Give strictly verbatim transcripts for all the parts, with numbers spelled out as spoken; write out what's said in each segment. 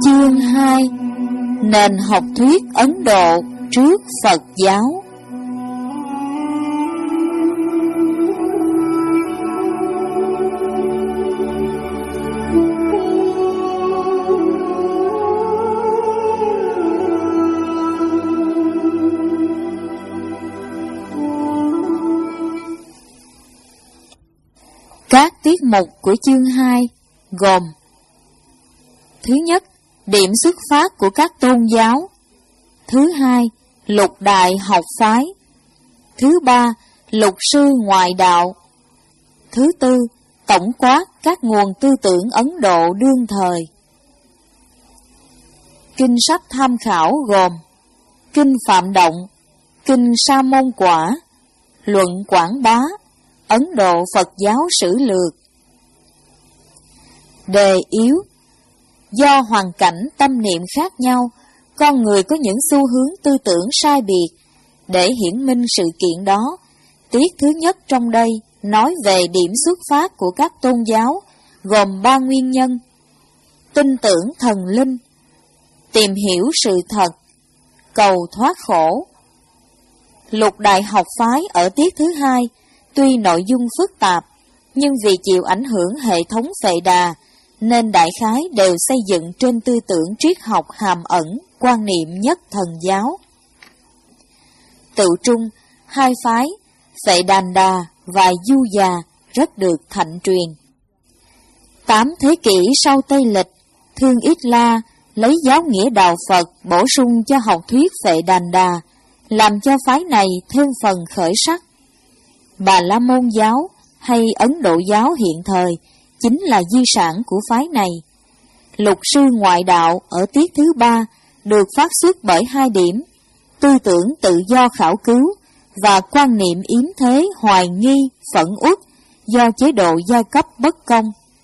Chương hai. Nền học thuyết Ấn Độ trước Phật giáo. Các tiết mục của chương hai gồm: thứ nhất, điểm xuất phát của các tôn giáo; thứ hai, lục đại học phái; thứ ba, lục sư ngoại đạo; thứ tư, tổng quát các nguồn tư tưởng Ấn Độ đương thời. Kinh sách tham khảo gồm: Kinh Phạm Động, Kinh Sa Môn Quả, Luận Quảng Bá, Ấn Độ Phật giáo sử lược. Đề yếu: do hoàn cảnh tâm niệm khác nhau, con người có những xu hướng tư tưởng sai biệt. Để hiển minh sự kiện đó, tiết thứ nhất trong đây nói về điểm xuất phát của các tôn giáo, gồm ba nguyên nhân: tin tưởng thần linh, tìm hiểu sự thật, cầu thoát khổ. Lục đại học phái ở tiết thứ hai, tuy nội dung phức tạp, nhưng vì chịu ảnh hưởng hệ thống Phệ Đà, nên đại khái đều xây dựng trên tư tưởng triết học hàm ẩn, quan niệm nhất thần giáo. Tự trung, hai phái, Phệ Đàn Đà và Du Già rất được thạnh truyền. Tám thế kỷ sau Tây Lịch, Thương Ít La lấy giáo nghĩa đạo Phật bổ sung cho học thuyết Phệ Đàn Đà, làm cho phái này thêm phần khởi sắc. Bà La Môn giáo hay Ấn Độ giáo hiện thời chính là di sản của phái này. Lục sư ngoại đạo ở tiết thứ ba được phát xuất bởi hai điểm: tư tưởng tự do khảo cứu và quan niệm yếm thế hoài nghi, phẫn uất do chế độ giai cấp bất công.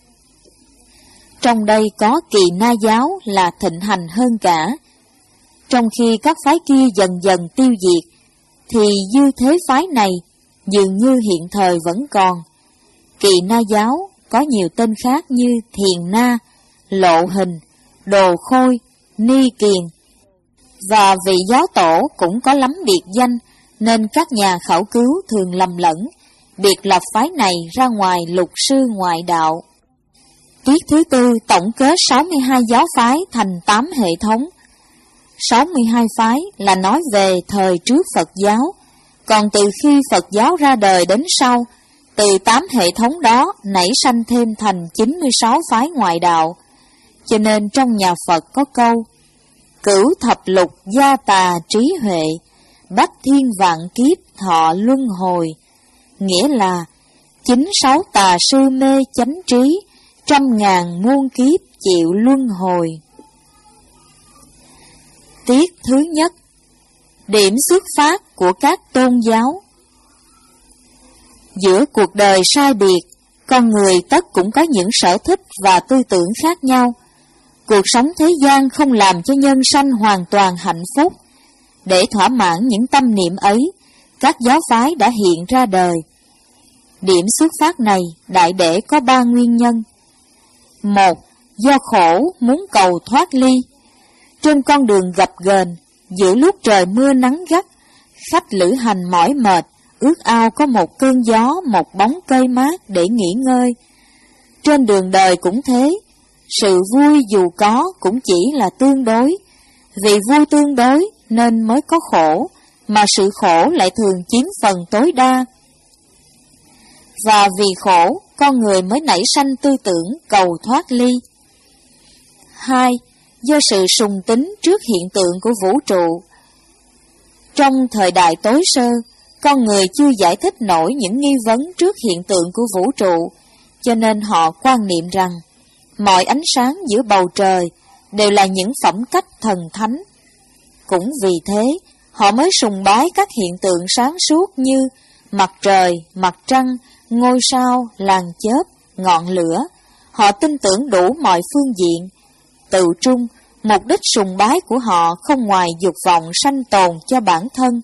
Trong đây có Kỳ Na giáo là thịnh hành hơn cả. Trong khi các phái kia dần dần tiêu diệt, thì dư thế phái này dường như hiện thời vẫn còn. Kỳ Na giáo có nhiều tên khác như Thiền Na, Lộ Hình, Đồ Khôi, Ni Kiền, và vị giáo tổ cũng có lắm biệt danh, nên các nhà khảo cứu thường lầm lẫn, biệt lập phái này ra ngoài lục sư ngoại đạo. Tiết thứ tư tổng kết sáu mươi hai giáo phái thành tám hệ thống. sáu mươi hai phái là nói về thời trước Phật giáo, còn từ khi Phật giáo ra đời đến sau, từ tám hệ thống đó nảy sanh thêm thành chín mươi sáu phái ngoại đạo. Cho nên trong nhà Phật có câu: cửu thập lục gia tà trí huệ, bách thiên vạn kiếp thọ luân hồi. Nghĩa là chín sáu tà sư mê chánh trí, trăm ngàn muôn kiếp chịu luân hồi. Tiết thứ nhất, điểm xuất phát của các tôn giáo. Giữa cuộc đời sai biệt, con người tất cũng có những sở thích và tư tưởng khác nhau. Cuộc sống thế gian không làm cho nhân sanh hoàn toàn hạnh phúc. Để thỏa mãn những tâm niệm ấy, các giáo phái đã hiện ra đời. Điểm xuất phát này đại để có ba nguyên nhân. Một, do khổ muốn cầu thoát ly. Trên con đường gập ghềnh, giữa lúc trời mưa nắng gắt, khách lữ hành mỏi mệt, ước ao có một cơn gió, một bóng cây mát để nghỉ ngơi. Trên đường đời cũng thế, sự vui dù có cũng chỉ là tương đối. Vì vui tương đối nên mới có khổ, mà sự khổ lại thường chiếm phần tối đa. Và vì khổ, con người mới nảy sanh tư tưởng cầu thoát ly. Hai, do sự sùng tín trước hiện tượng của vũ trụ. Trong thời đại tối sơ, con người chưa giải thích nổi những nghi vấn trước hiện tượng của vũ trụ, cho nên họ quan niệm rằng mọi ánh sáng giữa bầu trời đều là những phẩm cách thần thánh. Cũng vì thế, họ mới sùng bái các hiện tượng sáng suốt như mặt trời, mặt trăng, ngôi sao, làn chớp, ngọn lửa. Họ tin tưởng đủ mọi phương diện. Tự trung, mục đích sùng bái của họ không ngoài dục vọng sanh tồn cho bản thân.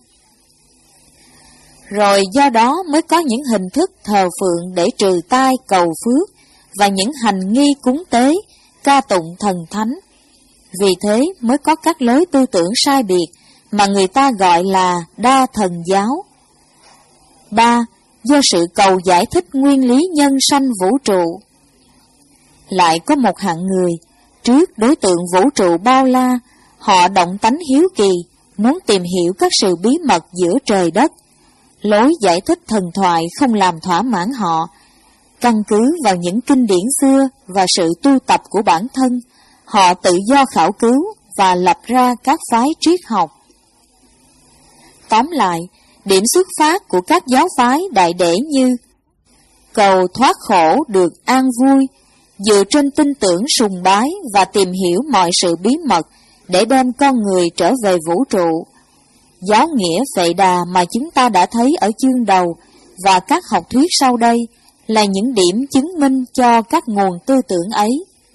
Rồi do đó mới có những hình thức thờ phượng để trừ tai cầu phước, và những hành nghi cúng tế, ca tụng thần thánh. Vì thế mới có các lối tư tưởng sai biệt mà người ta gọi là đa thần giáo. Ba. Do sự cầu giải thích nguyên lý nhân sanh vũ trụ. Lại có một hạng người, trước đối tượng vũ trụ bao la, họ động tánh hiếu kỳ, muốn tìm hiểu các sự bí mật giữa trời đất. Lối giải thích thần thoại không làm thỏa mãn họ. Căn cứ vào những kinh điển xưa và sự tu tập của bản thân, họ tự do khảo cứu và lập ra các phái triết học. Tóm lại, điểm xuất phát của các giáo phái đại để như cầu thoát khổ được an vui, dựa trên tin tưởng sùng bái và tìm hiểu mọi sự bí mật để đem con người trở về vũ trụ. Giáo nghĩa Phệ Đà mà chúng ta đã thấy ở chương đầu và các học thuyết sau đây là những điểm chứng minh cho các nguồn tư tưởng ấy.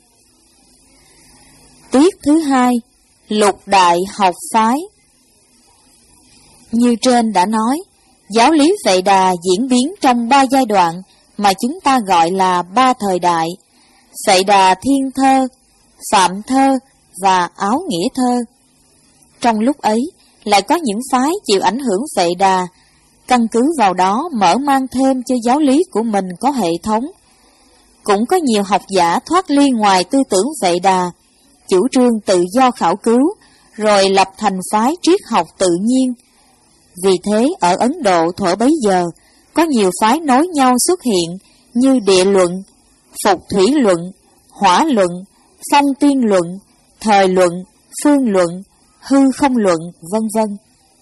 Tiết thứ hai, lục đại học phái. Như trên đã nói, giáo lý Phệ Đà diễn biến trong ba giai đoạn mà chúng ta gọi là ba thời đại: Phệ Đà Thiên Thơ, Phạm Thơ và Áo Nghĩa Thơ. Trong lúc ấy, lại có những phái chịu ảnh hưởng Phệ Đà, căn cứ vào đó mở mang thêm cho giáo lý của mình có hệ thống. Cũng có nhiều học giả thoát ly ngoài tư tưởng Phệ Đà, chủ trương tự do khảo cứu, rồi lập thành phái triết học tự nhiên. Vì thế, ở Ấn Độ thuở bấy giờ, có nhiều phái nối nhau xuất hiện như địa luận, phục thủy luận, hỏa luận, phong tiên luận, thời luận, phương luận, hư không luận, vân vân.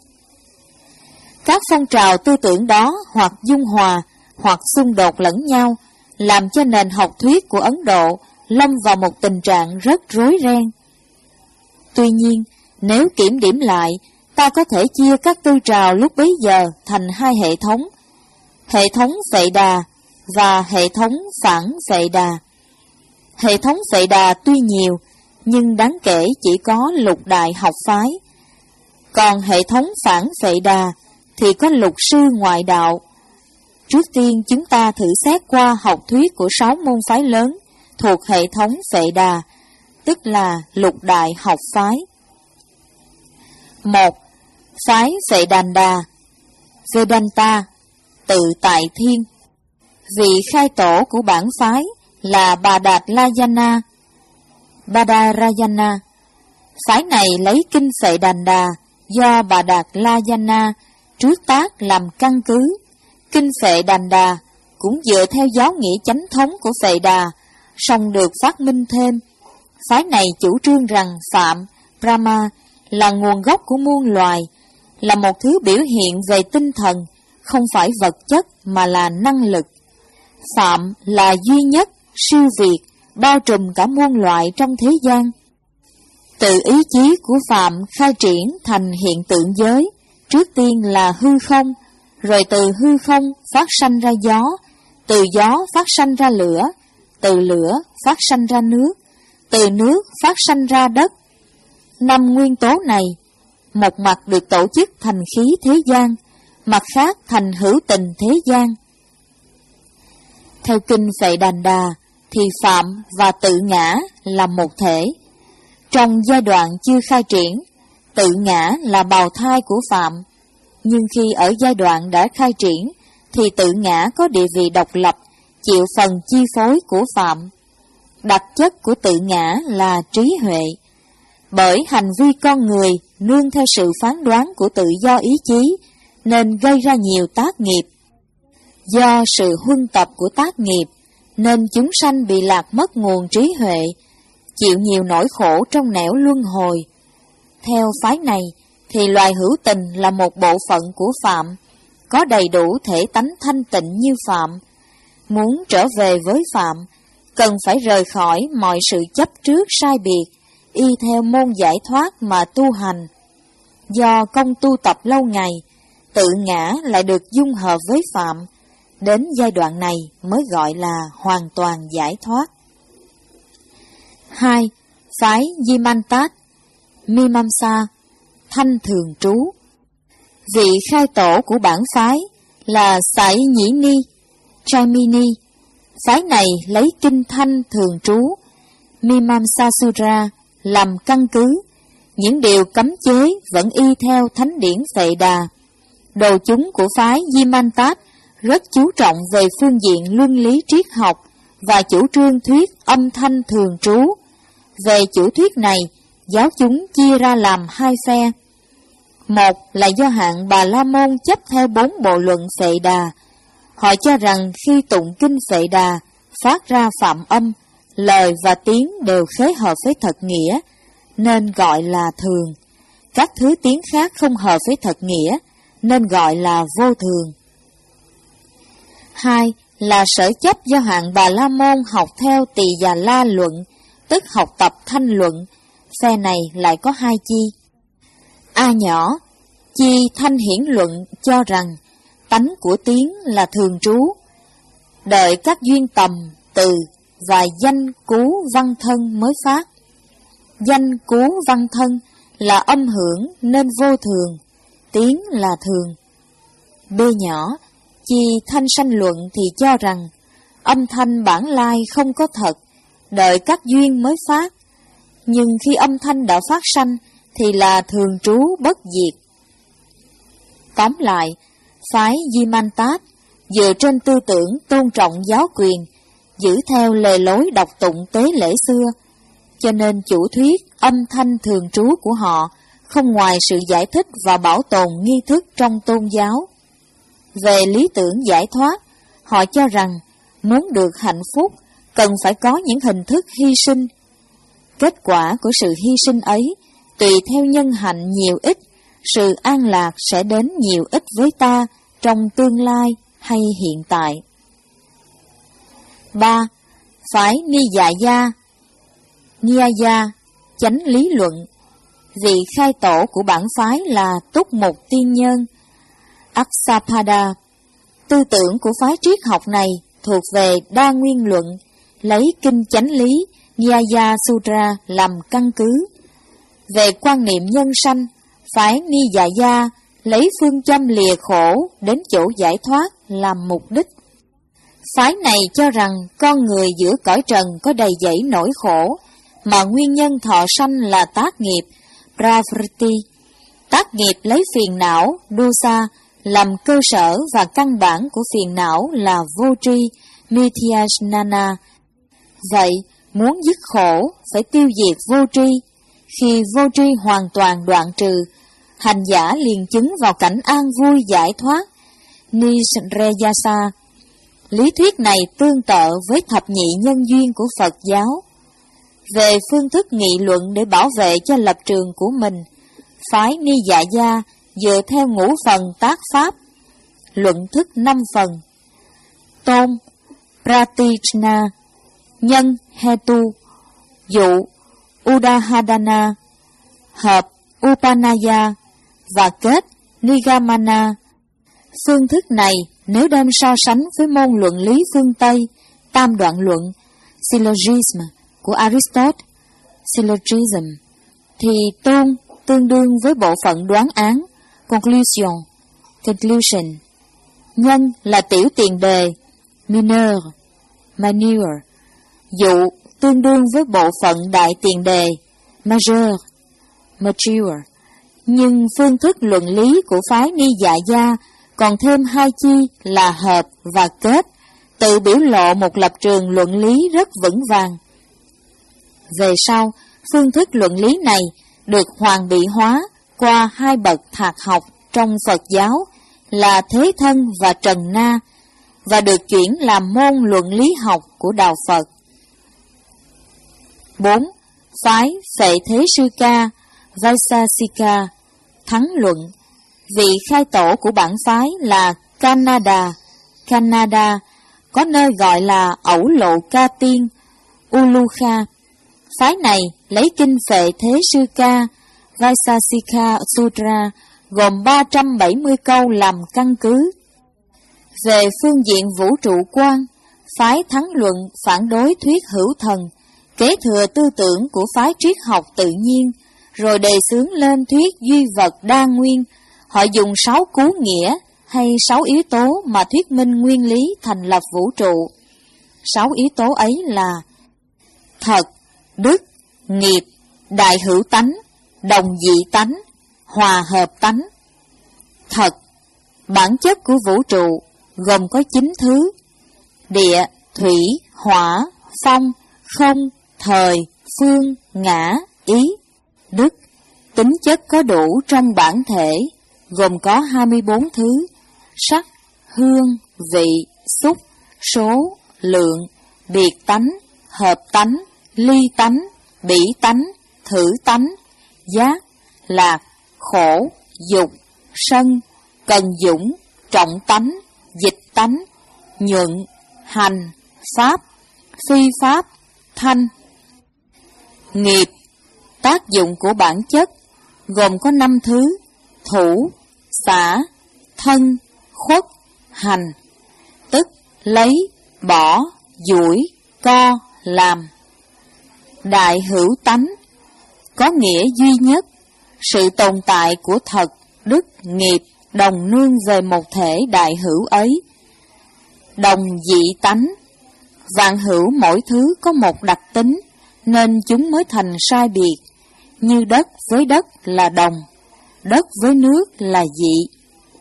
Các phong trào tư tưởng đó hoặc dung hòa, hoặc xung đột lẫn nhau, làm cho nền học thuyết của Ấn Độ lâm vào một tình trạng rất rối ren. Tuy nhiên, nếu kiểm điểm lại, ta có thể chia các tư trào lúc bấy giờ thành hai hệ thống: hệ thống Phệ Đà và hệ thống phản Phệ Đà. Hệ thống Phệ Đà tuy nhiều, nhưng đáng kể chỉ có lục đại học phái. Còn hệ thống phản Phệ Đà thì có lục sư ngoại đạo. Trước tiên chúng ta thử xét qua học thuyết của sáu môn phái lớn thuộc hệ thống Phệ Đà, tức là lục đại học phái. Một. Phái Phệ Đàn Đà, Vedanta, tự tại thiên. Vị khai tổ của bản phái là Bà Đạt Layana, Badarayana. Phái này lấy kinh Phệ Đàn Đà do Bà Đạt Layana trước tác làm căn cứ. Kinh Phệ Đàn Đà cũng dựa theo giáo nghĩa chánh thống của Phệ Đà, song được phát minh thêm. Phái này chủ trương rằng Phạm, Brahma là nguồn gốc của muôn loài, là một thứ biểu hiện về tinh thần, không phải vật chất mà là năng lực. Phạm là duy nhất, siêu việt, bao trùm cả muôn loại trong thế gian. Từ ý chí của Phạm khai triển thành hiện tượng giới, trước tiên là hư không, rồi từ hư không phát sanh ra gió, từ gió phát sanh ra lửa, từ lửa phát sanh ra nước, từ nước phát sanh ra đất. Năm nguyên tố này, một mặt được tổ chức thành khí thế gian, mặt khác thành hữu tình thế gian. Theo kinh Phệ Đàn Đà thì Phạm và tự ngã là một thể. Trong giai đoạn chưa khai triển, tự ngã là bào thai của Phạm, nhưng khi ở giai đoạn đã khai triển thì tự ngã có địa vị độc lập, chịu phần chi phối của Phạm. Đặc chất của tự ngã là trí huệ. Bởi hành vi con người nương theo sự phán đoán của tự do ý chí nên gây ra nhiều tác nghiệp. Do sự huân tập của tác nghiệp nên chúng sanh bị lạc mất nguồn trí huệ, chịu nhiều nỗi khổ trong nẻo luân hồi. Theo phái này thì loài hữu tình là một bộ phận của Phạm, có đầy đủ thể tánh thanh tịnh như Phạm. Muốn trở về với Phạm, cần phải rời khỏi mọi sự chấp trước sai biệt, y theo môn giải thoát mà tu hành. Do công tu tập lâu ngày, tự ngã lại được dung hợp với Phạm, đến giai đoạn này mới gọi là hoàn toàn giải thoát. Hai. Phái Vimantat, Mimamsa, thanh thường trú. Vị khai tổ của bản phái là Sải Nhĩ Ni, Chaimini. Phái này lấy kinh thanh thường trú, Mimamsa Sura, làm căn cứ. Những điều cấm chế vẫn y theo thánh điển Phệ Đà. Đồ chúng của phái Yimantat rất chú trọng về phương diện luân lý triết học và chủ trương thuyết âm thanh thường trú. Về chủ thuyết này, giáo chúng chia ra làm hai phe. Một là do hạng Bà La Môn chấp theo bốn bộ luận Phệ Đà. Họ cho rằng khi tụng kinh Phệ Đà, phát ra phạm âm, lời và tiếng đều khế hợp với thật nghĩa, nên gọi là thường. Các thứ tiếng khác không hợp với thật nghĩa, nên gọi là vô thường. Hai là sở chấp do hạng Bà La Môn học theo Tỳ Già La luận, tức học tập thanh luận. Phe này lại có hai chi. A nhỏ, chi thanh hiển luận cho rằng tánh của tiếng là thường trú, đợi các duyên tầm, từ và danh cú văn thân mới phát. Danh cú văn thân là âm hưởng nên vô thường, tiếng là thường. B nhỏ, chi thanh sanh luận thì cho rằng âm thanh bản lai không có thật, đợi các duyên mới phát. Nhưng khi âm thanh đã phát sanh thì là thường trú bất diệt. Tóm lại, phái Yimantat dựa trên tư tưởng tôn trọng giáo quyền, giữ theo lề lối đọc tụng tế lễ xưa, cho nên chủ thuyết âm thanh thường trú của họ không ngoài sự giải thích và bảo tồn nghi thức trong tôn giáo. Về lý tưởng giải thoát, họ cho rằng muốn được hạnh phúc cần phải có những hình thức hy sinh. Kết quả của sự hy sinh ấy, tùy theo nhân hạnh nhiều ít, sự an lạc sẽ đến nhiều ít với ta trong tương lai hay hiện tại. Ba. Phái Niyaya Nyaya chánh lý luận. Vị khai tổ của bản phái là Túc Mục Tiên Nhân Aksapada. Tư tưởng của phái triết học này thuộc về đa nguyên luận, lấy kinh chánh lý Nyaya Sutra làm căn cứ. Về quan niệm nhân sanh, phái Niyaya lấy phương châm lìa khổ đến chỗ giải thoát làm mục đích. Phái này cho rằng con người giữa cõi trần có đầy dẫy nỗi khổ, mà nguyên nhân thọ sanh là tác nghiệp, pravriti. Tác nghiệp lấy phiền não, dosa, làm cơ sở và căn bản của phiền não là vô tri, mithyajnana. Vậy, muốn dứt khổ, phải tiêu diệt vô tri. Khi vô tri hoàn toàn đoạn trừ, hành giả liền chứng vào cảnh an vui giải thoát, nisreyasa. Lý thuyết này tương tự với thập nhị nhân duyên của Phật giáo. Về phương thức nghị luận để bảo vệ cho lập trường của mình, phái Niyaya dựa theo ngũ phần tác pháp, luận thức năm phần: tôn, pratijna, nhân, hetu, dụ, udahadana, hợp, upanaya và kết, nigamana. Phương thức này nếu đem so sánh với môn luận lý phương Tây, tam đoạn luận, syllogism của Aristotle, syllogism, thì tôn tương đương với bộ phận đoán án, conclusion, conclusion. Nhân là tiểu tiền đề, mineur, manure. Dụ tương đương với bộ phận đại tiền đề, majeur, mature. Nhưng phương thức luận lý của phái Niyaya còn thêm hai chi là hợp và kết, tự biểu lộ một lập trường luận lý rất vững vàng. Về sau, phương thức luận lý này được hoàn bị hóa qua hai bậc thạc học trong Phật giáo là Thế Thân và Trần Na, và được chuyển làm môn luận lý học của Đạo Phật. Bốn. Phái Phệ Thế Sư Ca Vaisasika thắng luận. Vị khai tổ của bản phái là Canada. Canada có nơi gọi là Ẩu Lộ Ca Tiên, Ulukha. Phái này lấy kinh Phệ Thế Sư Ca Vaisasika Sutra gồm ba trăm bảy mươi câu làm căn cứ. Về phương diện vũ trụ quan, phái thắng luận phản đối thuyết hữu thần, kế thừa tư tưởng của phái triết học tự nhiên, rồi đề xướng lên thuyết duy vật đa nguyên. Họ dùng sáu cú nghĩa hay sáu yếu tố mà thuyết minh nguyên lý thành lập vũ trụ. Sáu yếu tố ấy là thật, đức, nghiệp, đại hữu tánh, đồng dị tánh, hòa hợp tánh. Thật, bản chất của vũ trụ gồm có chín thứ: địa, thủy, hỏa, phong, không, thời, phương, ngã, ý. Đức, tính chất có đủ trong bản thể, gồm có hai mươi bốn thứ: sắc, hương, vị, xúc, số, lượng, biệt tánh, hợp tánh, ly tánh, bỉ tánh, thử tánh, giác, lạc, khổ, dục, sân, cần dũng, trọng tánh, dịch tánh, nhuận, hành, pháp, phi pháp, thanh. Nghiệp, tác dụng của bản chất, gồm có năm thứ: thủ, xả, thân, khuất, hành, tức lấy, bỏ, duỗi, co, làm. Đại hữu tánh, có nghĩa duy nhất, sự tồn tại của thật, đức, nghiệp đồng nương về một thể đại hữu ấy. Đồng dị tánh, vạn hữu mỗi thứ có một đặc tính, nên chúng mới thành sai biệt, như đất với đất là đồng, đất với nước là dị.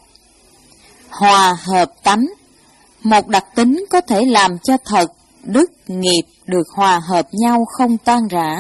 Hòa hợp tánh, một đặc tính có thể làm cho thật, đức, nghiệp được hòa hợp nhau không tan rã.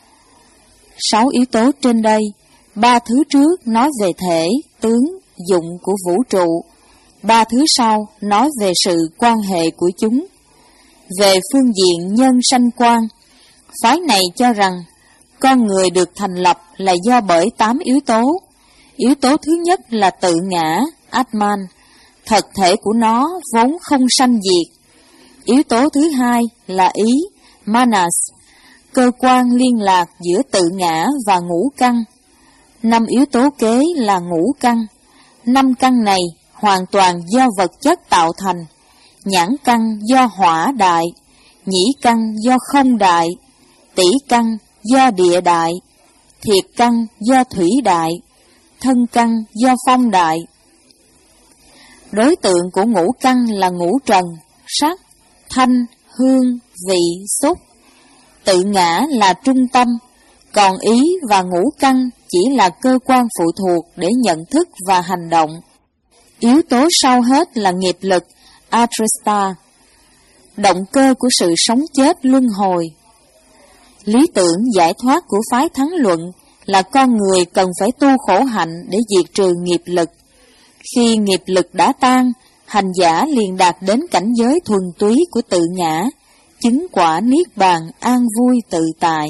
Sáu yếu tố trên đây, ba thứ trước nói về thể, tướng, dụng của vũ trụ, ba thứ sau nói về sự quan hệ của chúng. Về phương diện nhân sanh quan, phái này cho rằng con người được thành lập là do bởi tám yếu tố. Yếu tố thứ nhất là tự ngã, Atman, thật thể của nó vốn không sanh diệt. Yếu tố thứ hai là ý, Manas, cơ quan liên lạc giữa tự ngã và ngũ căn. Năm yếu tố kế là ngũ căn. Năm căn này hoàn toàn do vật chất tạo thành: nhãn căn do hỏa đại, nhĩ căn do không đại, tỷ căn do địa đại, thiệt căn do thủy đại, thân căn do phong đại. Đối tượng của ngũ căn là ngũ trần, sắc, thanh, hương, vị, xúc. Tự ngã là trung tâm, còn ý và ngũ căn chỉ là cơ quan phụ thuộc để nhận thức và hành động. Yếu tố sau hết là nghiệp lực, Atrista, động cơ của sự sống chết luân hồi. Lý tưởng giải thoát của phái Thắng Luận là con người cần phải tu khổ hạnh để diệt trừ nghiệp lực. Khi nghiệp lực đã tan, hành giả liền đạt đến cảnh giới thuần túy của tự ngã, chứng quả niết bàn an vui tự tại.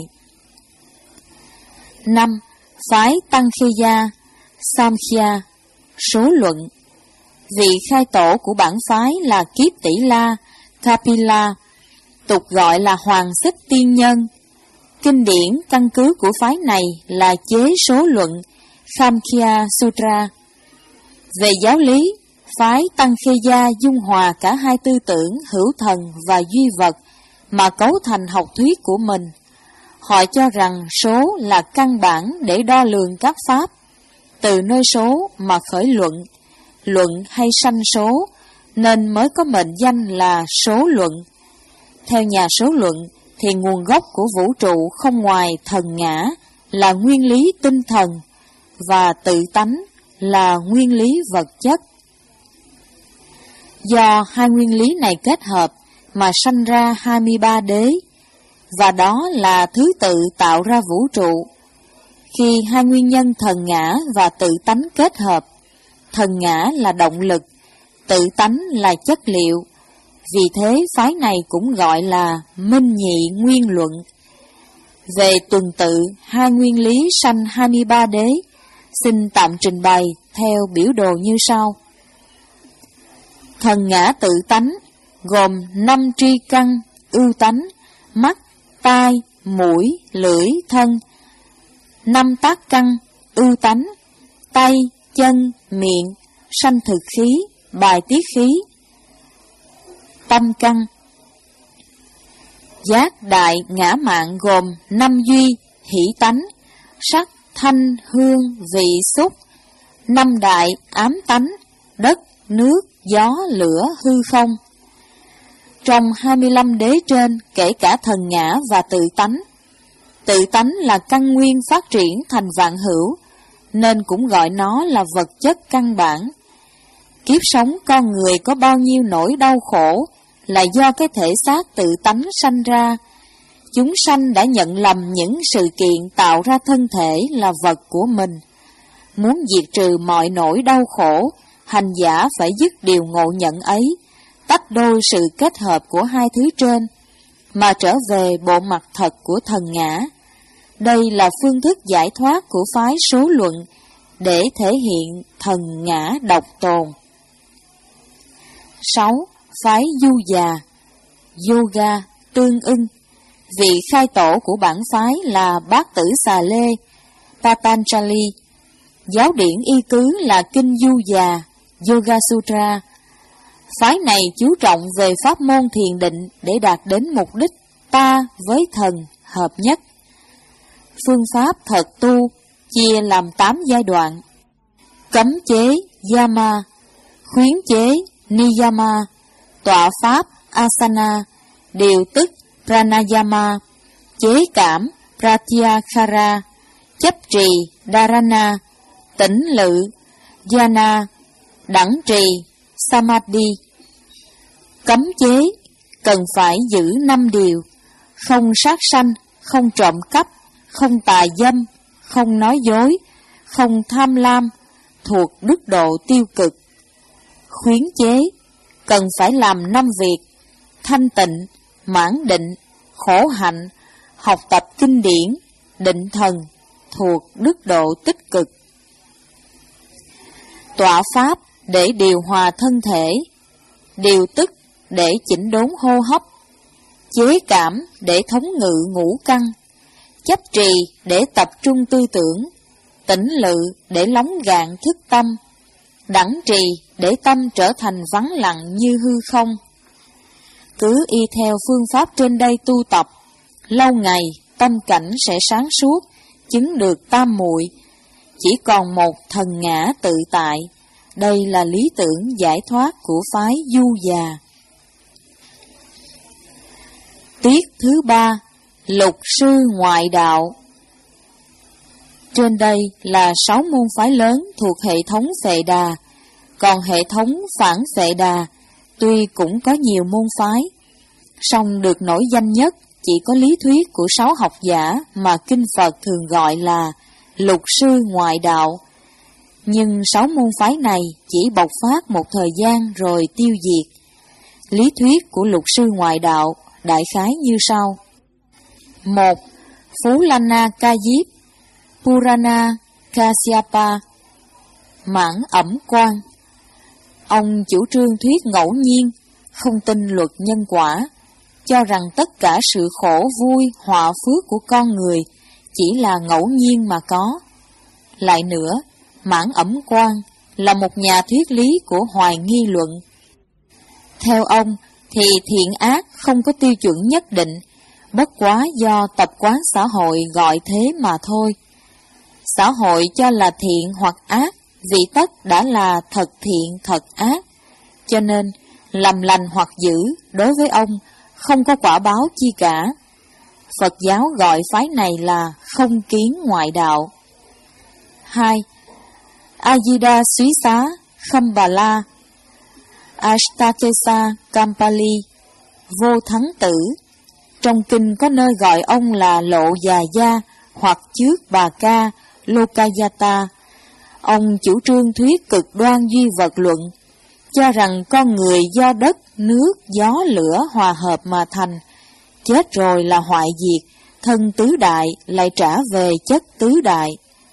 năm. Phái Tăng Khê Gia, Samkhya, số luận. Vị khai tổ của bản phái là Kiếp Tỷ La, Kapila, tục gọi là Hoàng Xích Tiên Nhân. Kinh điển căn cứ của phái này là chế số luận, Samkhya Sutra. Về giáo lý, phái Tăng Khê Gia dung hòa cả hai tư tưởng hữu thần và duy vật mà cấu thành học thuyết của mình. Họ cho rằng số là căn bản để đo lường các pháp, từ nơi số mà khởi luận, luận hay sanh số, nên mới có mệnh danh là số luận. Theo nhà số luận, thì nguồn gốc của vũ trụ không ngoài thần ngã là nguyên lý tinh thần, và tự tánh là nguyên lý vật chất. Do hai nguyên lý này kết hợp mà sanh ra hai mươi ba đế, và đó là thứ tự tạo ra vũ trụ. Khi hai nguyên nhân thần ngã và tự tánh kết hợp, thần ngã là động lực, tự tánh là chất liệu. Vì thế phái này cũng gọi là minh nhị nguyên luận. Về tuần tự hai nguyên lý sanh hai mươi ba đế, xin tạm trình bày theo biểu đồ như sau. Thần ngã tự tánh gồm năm tri căn ưu tánh: mắt, tai, mũi, lưỡi, thân. Năm tác căn ưu tánh: tay, chân, miệng, sanh thực khí, bài tiết khí. Tâm căn giác đại ngã mạn gồm năm duy hỷ tánh: sắc, thanh, hương, vị, xúc. Năm đại ám tánh: đất, nước, gió, lửa, hư không. Trong hai mươi lăm đế trên, kể cả thần ngã và tự tánh, Tự tánh là căn nguyên phát triển thành vạn hữu, nên cũng gọi nó là vật chất căn bản. Kiếp sống con người có bao nhiêu nỗi đau khổ là do cái thể xác tự tánh sanh ra. Chúng sanh đã nhận lầm những sự kiện tạo ra thân thể là vật của mình. Muốn diệt trừ mọi nỗi đau khổ, hành giả phải dứt điều ngộ nhận ấy, tách đôi sự kết hợp của hai thứ trên, mà trở về bộ mặt thật của thần ngã. Đây là phương thức giải thoát của phái số luận, để thể hiện thần ngã độc tồn. sáu. Phái du già, yoga, tương ưng. Vị khai tổ của bản phái là Bát Tử Xà Lê, Patanjali. Giáo điển y cứ là Kinh Du Già, Yoga Sutra. Phái này chú trọng về pháp môn thiền định để đạt đến mục đích ta với thần hợp nhất. Phương pháp thật tu chia làm tám giai đoạn: cấm chế Yama, khuyến chế Niyama, tọa pháp Asana, điều tức Pranayama, chế cảm Pratyahara, chấp trì Dharana, tĩnh lự Dhyana, đẳng trì Samadhi. Cấm chế cần phải giữ năm điều: không sát sanh, không trộm cắp, không tà dâm, không nói dối, không tham lam, thuộc đức độ tiêu cực. Khuyến chế cần phải làm năm việc: thanh tịnh, mãn định, khổ hạnh, học tập kinh điển, định thần, thuộc đức độ tích cực. Tọa pháp để điều hòa thân thể, điều tức để chỉnh đốn hô hấp, chế cảm để thống ngự ngũ căn, chấp trì để tập trung tư tưởng, tĩnh lự để lóng gạn thức tâm, đẳng trì để tâm trở thành vắng lặng như hư không. Cứ y theo phương pháp trên đây tu tập, lâu ngày tâm cảnh sẽ sáng suốt, chứng được tam muội, chỉ còn một thần ngã tự tại. Đây là lý tưởng giải thoát của phái du già. Tiết thứ ba, lục sư ngoại đạo. Trên đây là sáu môn phái lớn thuộc hệ thống Phệ Đà, còn hệ thống Phản Phệ Đà tuy cũng có nhiều môn phái, song được nổi danh nhất chỉ có lý thuyết của sáu học giả mà Kinh Phật thường gọi là lục sư ngoại đạo. Nhưng sáu môn phái này chỉ bộc phát một thời gian rồi tiêu diệt. Lý thuyết của lục sư ngoại đạo đại khái như sau: một. Phú Lana Ca Diếp, Purana Kasyapa, mãn ẩm quan. Ông chủ trương thuyết ngẫu nhiên, không tin luật nhân quả, cho rằng tất cả sự khổ vui, họa phước của con người chỉ là ngẫu nhiên mà có. Lại nữa, Mãn Ẩm Quan là một nhà thuyết lý của Hoài Nghi Luận. Theo ông thì thiện ác không có tiêu chuẩn nhất định, bất quá do tập quán xã hội gọi thế mà thôi. Xã hội cho là thiện hoặc ác vì tất đã là thật thiện thật ác, cho nên làm lành hoặc dữ đối với ông không có quả báo chi cả. Phật giáo gọi phái này là không kiến ngoại đạo. Hai. Ajita Suý Xá Khambala, Ashtakesa Kampali, Vô Thắng Tử. Trong kinh có nơi gọi ông là Lộ Già Gia hoặc Chước Bà Ca Lokayata. Ông chủ trương thuyết cực đoan duy vật luận, cho rằng con người do đất, nước, gió, lửa hòa hợp mà thành, chết rồi là hoại diệt, thân tứ đại lại trả về chất tứ đại.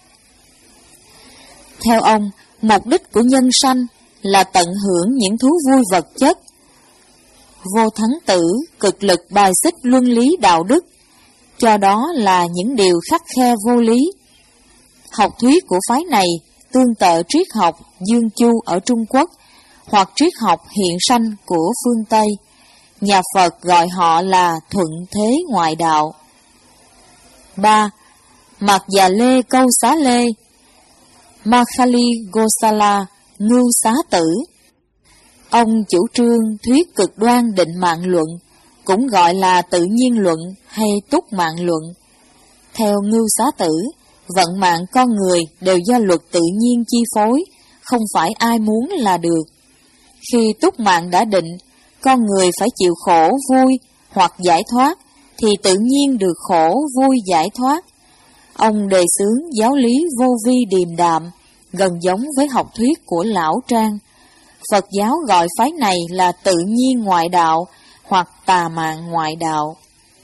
Theo ông, mục đích của nhân sanh là tận hưởng những thú vui vật chất. Vô Thắng Tử cực lực bài xích luân lý đạo đức, cho đó là những điều khắt khe vô lý. Học thuyết của phái này tương tự triết học Dương Chu ở Trung Quốc hoặc triết học hiện sanh của phương Tây. Nhà Phật gọi họ là thuận thế ngoại đạo. Ba. Mạc Già Lê Câu Xá Lê, Makhali Gosala Ngưu Xá Tử. Ông chủ trương thuyết cực đoan định mạng luận, cũng gọi là tự nhiên luận hay túc mạng luận. Theo Ngưu Xá Tử, vận mạng con người đều do luật tự nhiên chi phối, không phải ai muốn là được. Khi túc mạng đã định, con người phải chịu khổ, vui hoặc giải thoát, thì tự nhiên được khổ, vui, giải thoát. Ông đề xướng giáo lý vô vi điềm đạm, gần giống với học thuyết của Lão Trang. Phật giáo gọi phái này là tự nhiên ngoại đạo hoặc tà mạng ngoại đạo.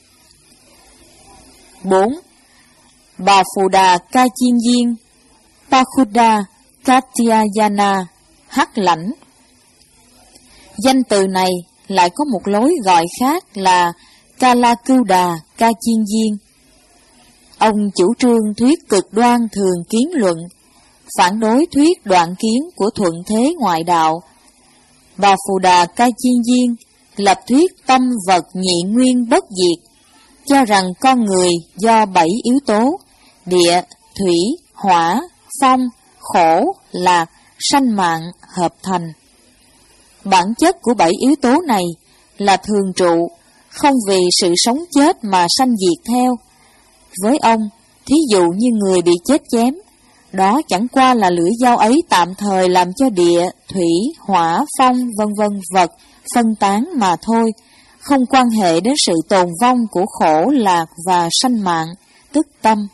bốn. Bà Phù Đà Ca Chiên Diên, Pakhuda Katyayana, hắc lãnh. Danh từ này lại có một lối gọi khác là Kalakuda Ca Chiên Diên. Ông chủ trương thuyết cực đoan thường kiến luận, phản đối thuyết đoạn kiến của thuận thế ngoại đạo. Bà Phù Đà Ca Chiên Diên lập thuyết tâm vật nhị nguyên bất diệt, cho rằng con người do bảy yếu tố địa, thủy, hỏa, phong, khổ, lạc, sanh mạng hợp thành. Bản chất của bảy yếu tố này là thường trụ, không vì sự sống chết mà sanh diệt theo. Với ông, thí dụ như người bị chết chém, đó chẳng qua là lưỡi dao ấy tạm thời làm cho địa, thủy, hỏa, phong, vân vân vật phân tán mà thôi, không quan hệ đến sự tồn vong của khổ, lạc và sanh mạng, tức tâm.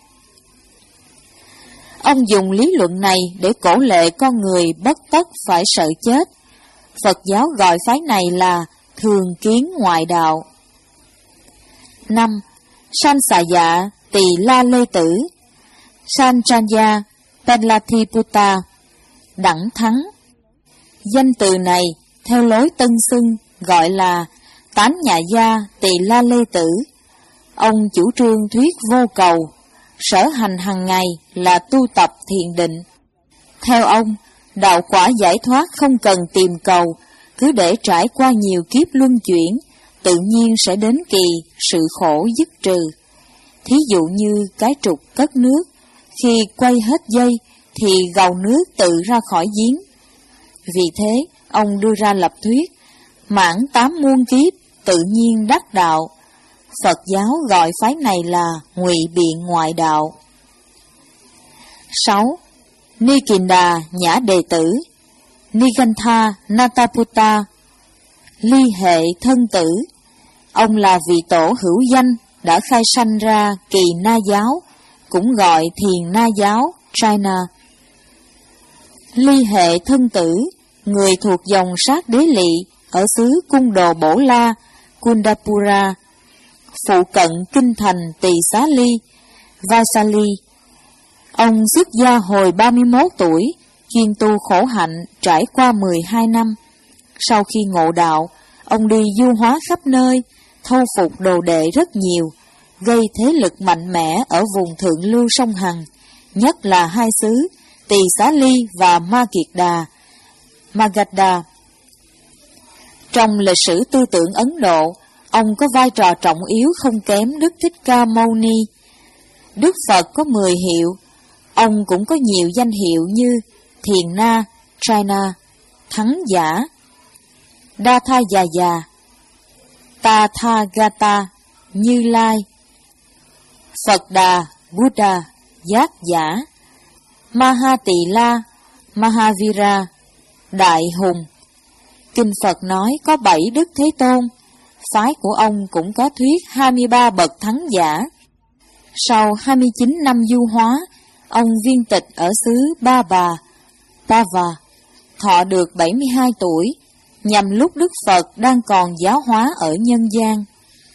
Ông dùng lý luận này để cổ lệ con người bất tất phải sợ chết. Phật giáo gọi phái này là thường kiến ngoại đạo. năm. San xà dạ Tỳ La Lê Tử, Sanchanya Penlatiputta, đẳng thắng. Danh từ này theo lối tân xưng gọi là Tán Nhà Gia Tỳ La Lê Tử. Ông chủ trương thuyết vô cầu, sở hành hàng ngày là tu tập thiền định. Theo ông, đạo quả giải thoát không cần tìm cầu, cứ để trải qua nhiều kiếp luân chuyển, tự nhiên sẽ đến kỳ sự khổ dứt trừ. Thí dụ như cái trục cất nước, khi quay hết dây thì gầu nước tự ra khỏi giếng. Vì thế, ông đưa ra lập thuyết mãn tám muôn kiếp tự nhiên đắc đạo. Phật giáo gọi phái này là ngụy biện ngoại đạo. sáu. Nikinda Nhã Đề Tử, Nigantha Nataputta, ly hệ thân tử. Ông là vị tổ hữu danh đã khai sanh ra Kỳ Na giáo, cũng gọi Thiền Na giáo, China. Ly hệ thân tử, người thuộc dòng sát đế lỵ ở xứ Cung Đồ Bổ La, Kundapura, phụ cận kinh thành Tỳ Xá Ly, Vaisali. Ông xuất gia hồi ba mươi mốt tuổi, chuyên tu khổ hạnh trải qua mười hai năm. Sau khi ngộ đạo, ông đi du hóa khắp nơi, thâu phục đồ đệ rất nhiều, gây thế lực mạnh mẽ ở vùng thượng lưu sông Hằng, nhất là hai xứ Tỳ Xá Ly và Ma Kiệt Đà, Magadha. Trong lịch sử tư tưởng Ấn Độ, ông có vai trò trọng yếu không kém Đức Thích Ca Mâu Ni. Đức Phật có mười hiệu, ông cũng có nhiều danh hiệu như Thiền Na, China, Thắng Giả, Dathayaya, Tathagata, Như Lai, Phật Đà, Buddha, Giác Giả, Mahatỳ La, Mahavira, Đại Hùng. Kinh Phật nói có bảy Đức Thế Tôn, phái của ông cũng có thuyết hai mươi ba bậc thắng giả. Sau hai mươi chín năm du hóa, ông viên tịch ở xứ Ba Bà, Pava, thọ được bảy mươi hai tuổi, nhằm lúc Đức Phật đang còn giáo hóa ở nhân gian.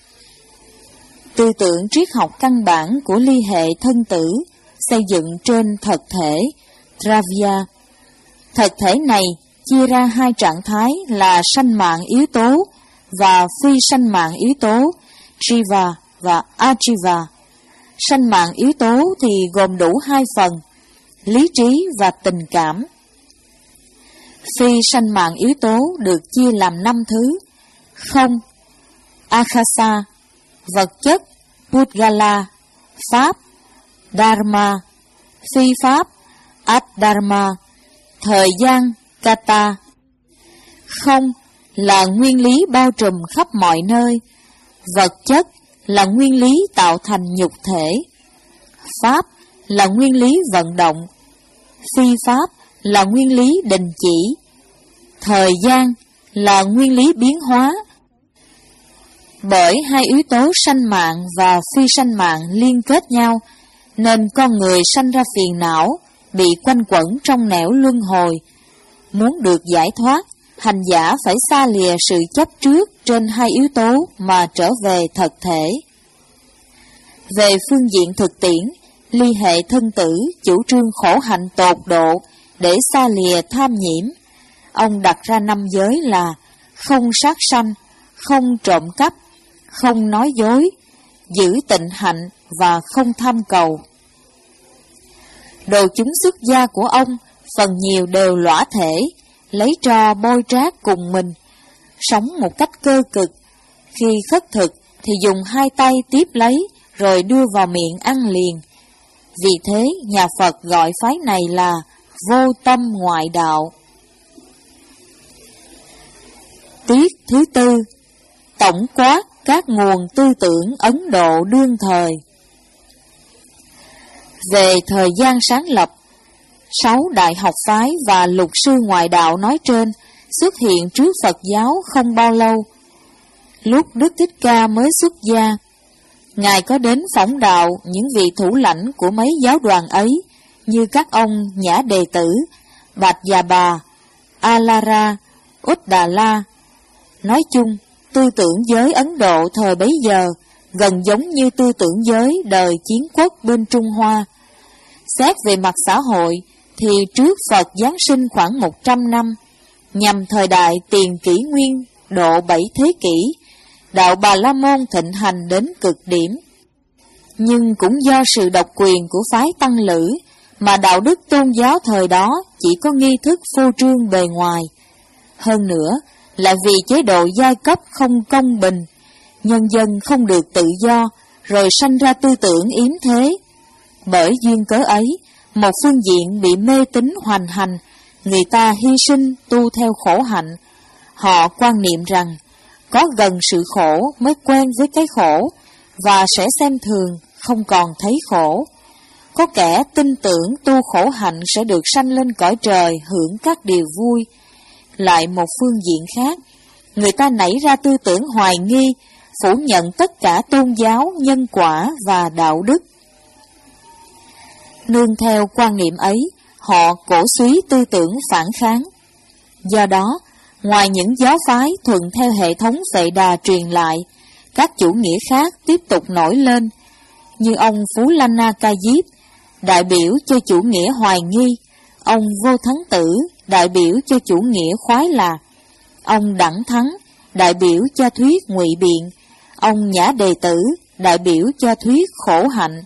Tư tưởng triết học căn bản của ly hệ thân tử xây dựng trên thật thể Dravya. Thật thể này chia ra hai trạng thái là sanh mạng yếu tố và phi sanh mạng yếu tố, Jiva và Ajiva. Sanh mạng yếu tố thì gồm đủ hai phần, lý trí và tình cảm. Phi sanh mạng yếu tố được chia làm năm thứ: không, Akasa, vật chất, Pudgala, pháp, Dharma, phi pháp, Adharma, thời gian, Kata. Không là nguyên lý bao trùm khắp mọi nơi, vật chất là nguyên lý tạo thành nhục thể, Pháp là nguyên lý vận động, phi pháp là nguyên lý đình chỉ, thời gian là nguyên lý biến hóa. Bởi hai yếu tố sanh mạng và phi sanh mạng liên kết nhau, nên con người sanh ra phiền não, bị quanh quẩn trong nẻo luân hồi. Muốn được giải thoát, hành giả phải xa lìa sự chấp trước trên hai yếu tố mà trở về thật thể. Về phương diện thực tiễn, Ly Hệ Thân Tử chủ trương khổ hạnh tột độ để xa lìa tham nhiễm. Ông đặt ra năm giới là không sát sanh, không trộm cắp, không nói dối, giữ tịnh hạnh và không tham cầu. Đồ chúng xuất gia của ông phần nhiều đều lõa thể, lấy tro bôi trát cùng mình, sống một cách cơ cực. Khi khất thực thì dùng hai tay tiếp lấy rồi đưa vào miệng ăn liền. Vì thế nhà Phật gọi phái này là vô tâm ngoại đạo. Tiết thứ tư, tổng quát các nguồn tư tưởng Ấn Độ đương thời. Về thời gian sáng lập, sáu đại học phái và lục sư ngoại đạo nói trên xuất hiện trước Phật giáo không bao lâu. Lúc Đức Thích Ca mới xuất gia, Ngài có đến phỏng đạo những vị thủ lãnh của mấy giáo đoàn ấy, như các ông Nhã Đề Tử, Bạch Già Bà, Alara, Út Đà La. Nói chung, tư tưởng giới Ấn Độ thời bấy giờ gần giống như tư tưởng giới đời Chiến Quốc bên Trung Hoa. Xét về mặt xã hội thì trước Phật Giáng sinh khoảng một trăm năm, nhằm thời đại tiền kỷ nguyên độ bảy thế kỷ, đạo Bà La Môn thịnh hành đến cực điểm. Nhưng cũng do sự độc quyền của phái Tăng Lữ mà đạo đức tôn giáo thời đó chỉ có nghi thức phô trương bề ngoài. Hơn nữa là vì chế độ giai cấp không công bình, nhân dân không được tự do, rồi sanh ra tư tưởng yếm thế. Bởi duyên cớ ấy, một phương diện bị mê tín hoành hành, người ta hy sinh tu theo khổ hạnh. Họ quan niệm rằng có gần sự khổ mới quen với cái khổ, và sẽ xem thường, không còn thấy khổ. Có kẻ tin tưởng tu khổ hạnh sẽ được sanh lên cõi trời hưởng các điều vui. Lại một phương diện khác, người ta nảy ra tư tưởng hoài nghi, phủ nhận tất cả tôn giáo, nhân quả và đạo đức. Nương theo quan niệm ấy, họ cổ suý tư tưởng phản kháng. Do đó, ngoài những giáo phái thuận theo hệ thống Vệ Đà truyền lại, các chủ nghĩa khác tiếp tục nổi lên, như ông Phú Lana Ca Diếp, đại biểu cho chủ nghĩa hoài nghi, ông Vô Thắng Tử, đại biểu cho chủ nghĩa khoái lạc, ông Đẳng Thắng, đại biểu cho thuyết ngụy biện, ông Nhã Đề Tử, đại biểu cho thuyết khổ hạnh.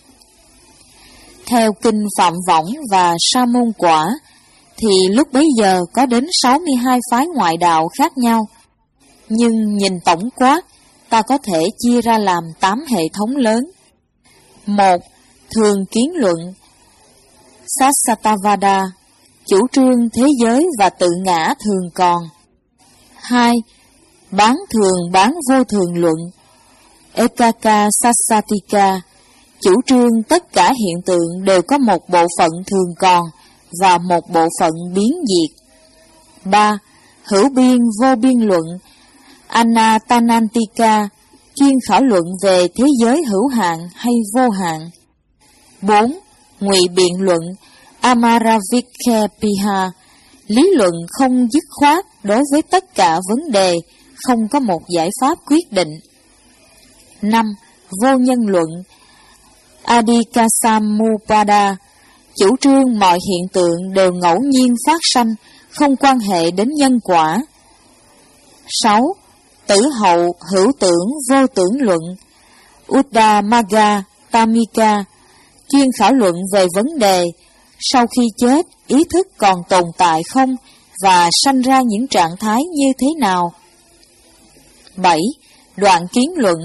Theo kinh Phạm Võng và Sa Môn Quả, thì lúc bấy giờ có đến sáu mươi hai phái ngoại đạo khác nhau. Nhưng nhìn tổng quát, ta có thể chia ra làm tám hệ thống lớn. Một. Thường kiến luận Sasatavada, chủ trương thế giới và tự ngã thường còn. Hai. Bán thường bán vô thường luận Ekaka Sasatika, chủ trương tất cả hiện tượng đều có một bộ phận thường còn và một bộ phận biến diệt. Ba. Hữu biên vô biên luận Anatanantika, chuyên khảo luận về thế giới hữu hạn hay vô hạn. Bốn. Ngụy biện luận Amaravikhepiha, lý luận không dứt khoát đối với tất cả vấn đề, không có một giải pháp quyết định. Năm. Vô nhân luận Adikasammupada, chủ trương mọi hiện tượng đều ngẫu nhiên phát sanh, không quan hệ đến nhân quả. Sáu. Tử hậu hữu tưởng vô tưởng luận Uddamaga Tamika, chuyên khảo luận về vấn đề sau khi chết ý thức còn tồn tại không và sanh ra những trạng thái như thế nào. Bảy. Đoạn kiến luận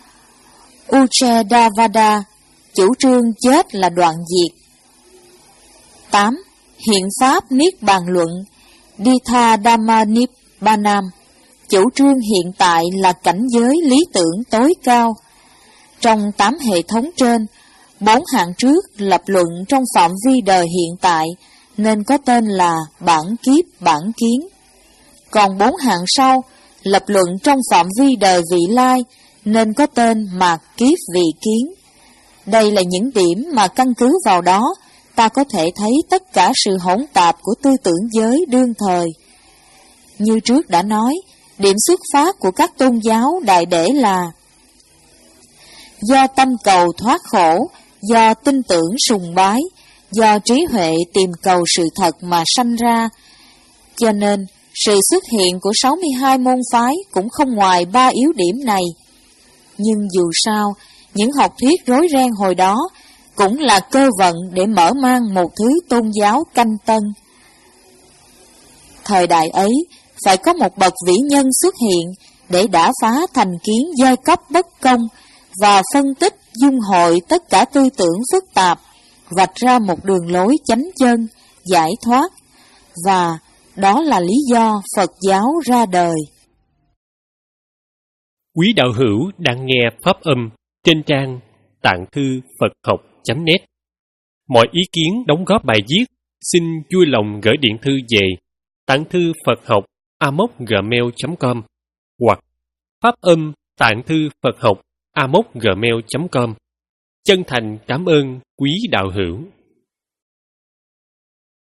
Uchedavada, chủ trương chết là đoạn diệt. Tám. Hiện pháp niết bàn luận Ditha Dhamma Nibbanam, chủ trương hiện tại là cảnh giới lý tưởng tối cao. Trong tám hệ thống trên, Bốn hạng trước lập luận trong phạm vi đời hiện tại nên có tên là bản kiếp bản kiến. Còn bốn hạng sau lập luận trong phạm vi đời vị lai nên có tên mạt kiếp vị kiến. Đây là những điểm mà căn cứ vào đó ta có thể thấy tất cả sự hỗn tạp của tư tưởng giới đương thời. Như trước đã nói, điểm xuất phát của các tôn giáo đại để là do tâm cầu thoát khổ, do tin tưởng sùng bái, do trí huệ tìm cầu sự thật mà sanh ra. Cho nên, sự xuất hiện của sáu mươi hai môn phái cũng không ngoài ba yếu điểm này. Nhưng dù sao, những học thuyết rối ren hồi đó cũng là cơ vận để mở mang một thứ tôn giáo canh tân. Thời đại ấy, phải có một bậc vĩ nhân xuất hiện để đả phá thành kiến giai cấp bất công và phân tích dung hội tất cả tư tưởng phức tạp, vạch ra một đường lối chánh chân, giải thoát, và đó là lý do Phật giáo ra đời. Quý đạo hữu đang nghe pháp âm trên trang tạng thư Phật học chấm net. Mọi ý kiến đóng góp bài viết xin vui lòng gửi điện thư về tạng thư Phật học a m o c gmail chấm com hoặc pháp âm tạng thư Phật học a m o c gmail chấm com. Chân thành cảm ơn quý đạo hữu.